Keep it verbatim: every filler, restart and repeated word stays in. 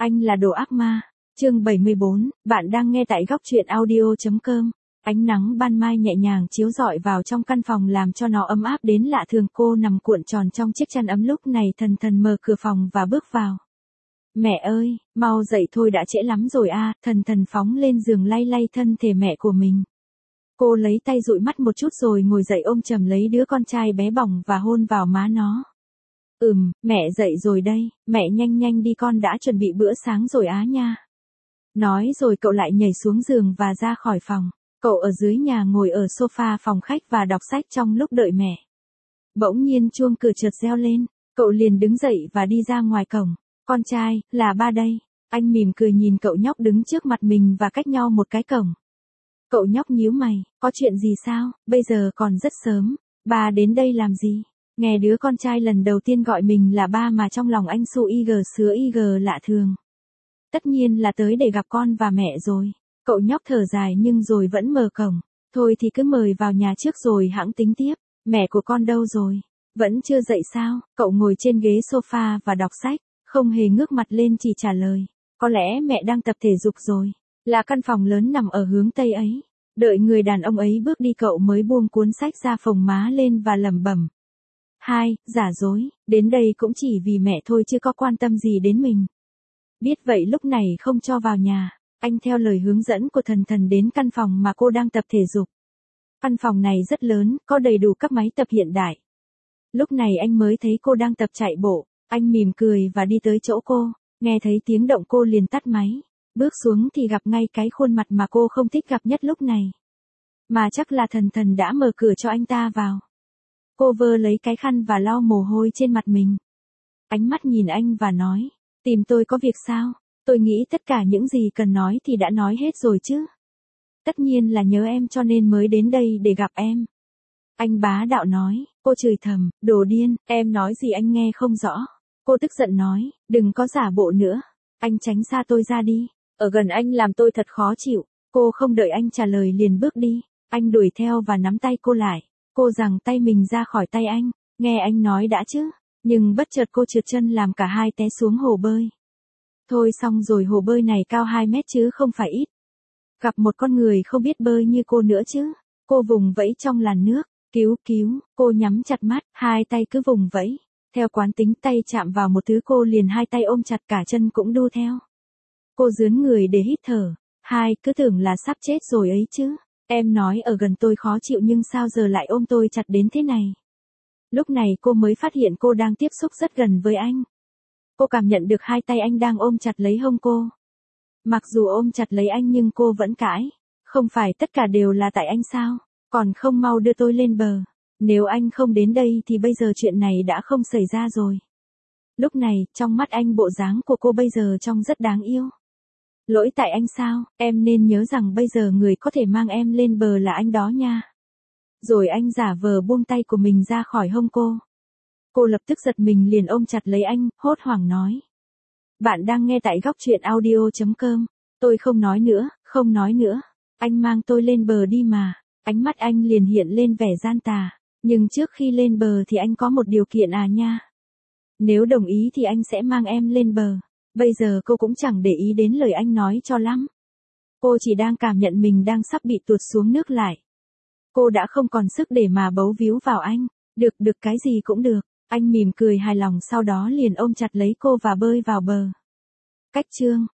Anh là đồ ác ma. Chương bảy mươi bốn, bạn đang nghe tại góc truyện audio chấm com. Ánh nắng ban mai nhẹ nhàng chiếu rọi vào trong căn phòng làm cho nó ấm áp đến lạ thường. Cô nằm cuộn tròn trong chiếc chăn ấm lúc này thần thần mở cửa phòng và bước vào. Mẹ ơi, mau dậy thôi đã trễ lắm rồi a. Thần thần phóng lên giường lay lay thân thể mẹ của mình. Cô lấy tay dụi mắt một chút rồi ngồi dậy ôm chầm lấy đứa con trai bé bỏng và hôn vào má nó. Ừm, mẹ dậy rồi đây, mẹ nhanh nhanh đi con đã chuẩn bị bữa sáng rồi á nha. Nói rồi cậu lại nhảy xuống giường và ra khỏi phòng. Cậu ở dưới nhà ngồi ở sofa phòng khách và đọc sách trong lúc đợi mẹ. Bỗng nhiên chuông cửa chợt reo lên, cậu liền đứng dậy và đi ra ngoài cổng. Con trai, là ba đây. Anh mỉm cười nhìn cậu nhóc đứng trước mặt mình và cách nhau một cái cổng. Cậu nhóc nhíu mày, có chuyện gì sao, bây giờ còn rất sớm, ba đến đây làm gì? Nghe đứa con trai lần đầu tiên gọi mình là ba mà trong lòng anh su ig sứa ig lạ thường. Tất nhiên là tới để gặp con và mẹ rồi. Cậu nhóc thở dài nhưng rồi vẫn mở cổng. Thôi thì cứ mời vào nhà trước rồi hẵng tính tiếp. Mẹ của con đâu rồi? Vẫn chưa dậy sao? Cậu ngồi trên ghế sofa và đọc sách, không hề ngước mặt lên chỉ trả lời. Có lẽ mẹ đang tập thể dục rồi. Là căn phòng lớn nằm ở hướng tây ấy. Đợi người đàn ông ấy bước đi cậu mới buông cuốn sách ra phồng má lên và lẩm bẩm. Hai, giả dối, đến đây cũng chỉ vì mẹ thôi chứ có quan tâm gì đến mình. Biết vậy lúc này không cho vào nhà, anh theo lời hướng dẫn của thần thần đến căn phòng mà cô đang tập thể dục. Căn phòng này rất lớn, có đầy đủ các máy tập hiện đại. Lúc này anh mới thấy cô đang tập chạy bộ, anh mỉm cười và đi tới chỗ cô, nghe thấy tiếng động cô liền tắt máy. Bước xuống thì gặp ngay cái khuôn mặt mà cô không thích gặp nhất lúc này. Mà chắc là thần thần đã mở cửa cho anh ta vào. Cô vơ lấy cái khăn và lau mồ hôi trên mặt mình. Ánh mắt nhìn anh và nói, tìm tôi có việc sao? Tôi nghĩ tất cả những gì cần nói thì đã nói hết rồi chứ. Tất nhiên là nhớ em cho nên mới đến đây để gặp em. Anh bá đạo nói, cô chửi thầm, đồ điên, em nói gì anh nghe không rõ. Cô tức giận nói, đừng có giả bộ nữa. Anh tránh xa tôi ra đi. Ở gần anh làm tôi thật khó chịu. Cô không đợi anh trả lời liền bước đi. Anh đuổi theo và nắm tay cô lại. Cô giằng tay mình ra khỏi tay anh. Nghe anh nói đã chứ. Nhưng bất chợt cô trượt chân làm cả hai té xuống hồ bơi. Thôi xong rồi, hồ bơi này cao hai mét chứ không phải ít. Gặp một con người không biết bơi như cô nữa chứ. Cô vùng vẫy trong làn nước. Cứu cứu, cô nhắm chặt mắt, hai tay cứ vùng vẫy. Theo quán tính tay chạm vào một thứ cô liền hai tay ôm chặt cả chân cũng đu theo. Cô dướn người để hít thở. Hai, cứ tưởng là sắp chết rồi ấy chứ. Em nói ở gần tôi khó chịu nhưng sao giờ lại ôm tôi chặt đến thế này. Lúc này cô mới phát hiện cô đang tiếp xúc rất gần với anh. Cô cảm nhận được hai tay anh đang ôm chặt lấy hông cô. Mặc dù ôm chặt lấy anh nhưng cô vẫn cãi. Không phải tất cả đều là tại anh sao? Còn không mau đưa tôi lên bờ. Nếu anh không đến đây thì bây giờ chuyện này đã không xảy ra rồi. Lúc này, trong mắt anh bộ dáng của cô bây giờ trông rất đáng yêu. Lỗi tại anh sao, em nên nhớ rằng bây giờ người có thể mang em lên bờ là anh đó nha. Rồi anh giả vờ buông tay của mình ra khỏi hông cô. Cô lập tức giật mình liền ôm chặt lấy anh, hốt hoảng nói. Bạn đang nghe tại góc truyện audio chấm com. Tôi không nói nữa, không nói nữa. Anh mang tôi lên bờ đi mà. Ánh mắt anh liền hiện lên vẻ gian tà. Nhưng trước khi lên bờ thì anh có một điều kiện à nha. Nếu đồng ý thì anh sẽ mang em lên bờ. Bây giờ cô cũng chẳng để ý đến lời anh nói cho lắm. Cô chỉ đang cảm nhận mình đang sắp bị tuột xuống nước lại. Cô đã không còn sức để mà bấu víu vào anh. Được được cái gì cũng được. Anh mỉm cười hài lòng sau đó liền ôm chặt lấy cô và bơi vào bờ. Cách chương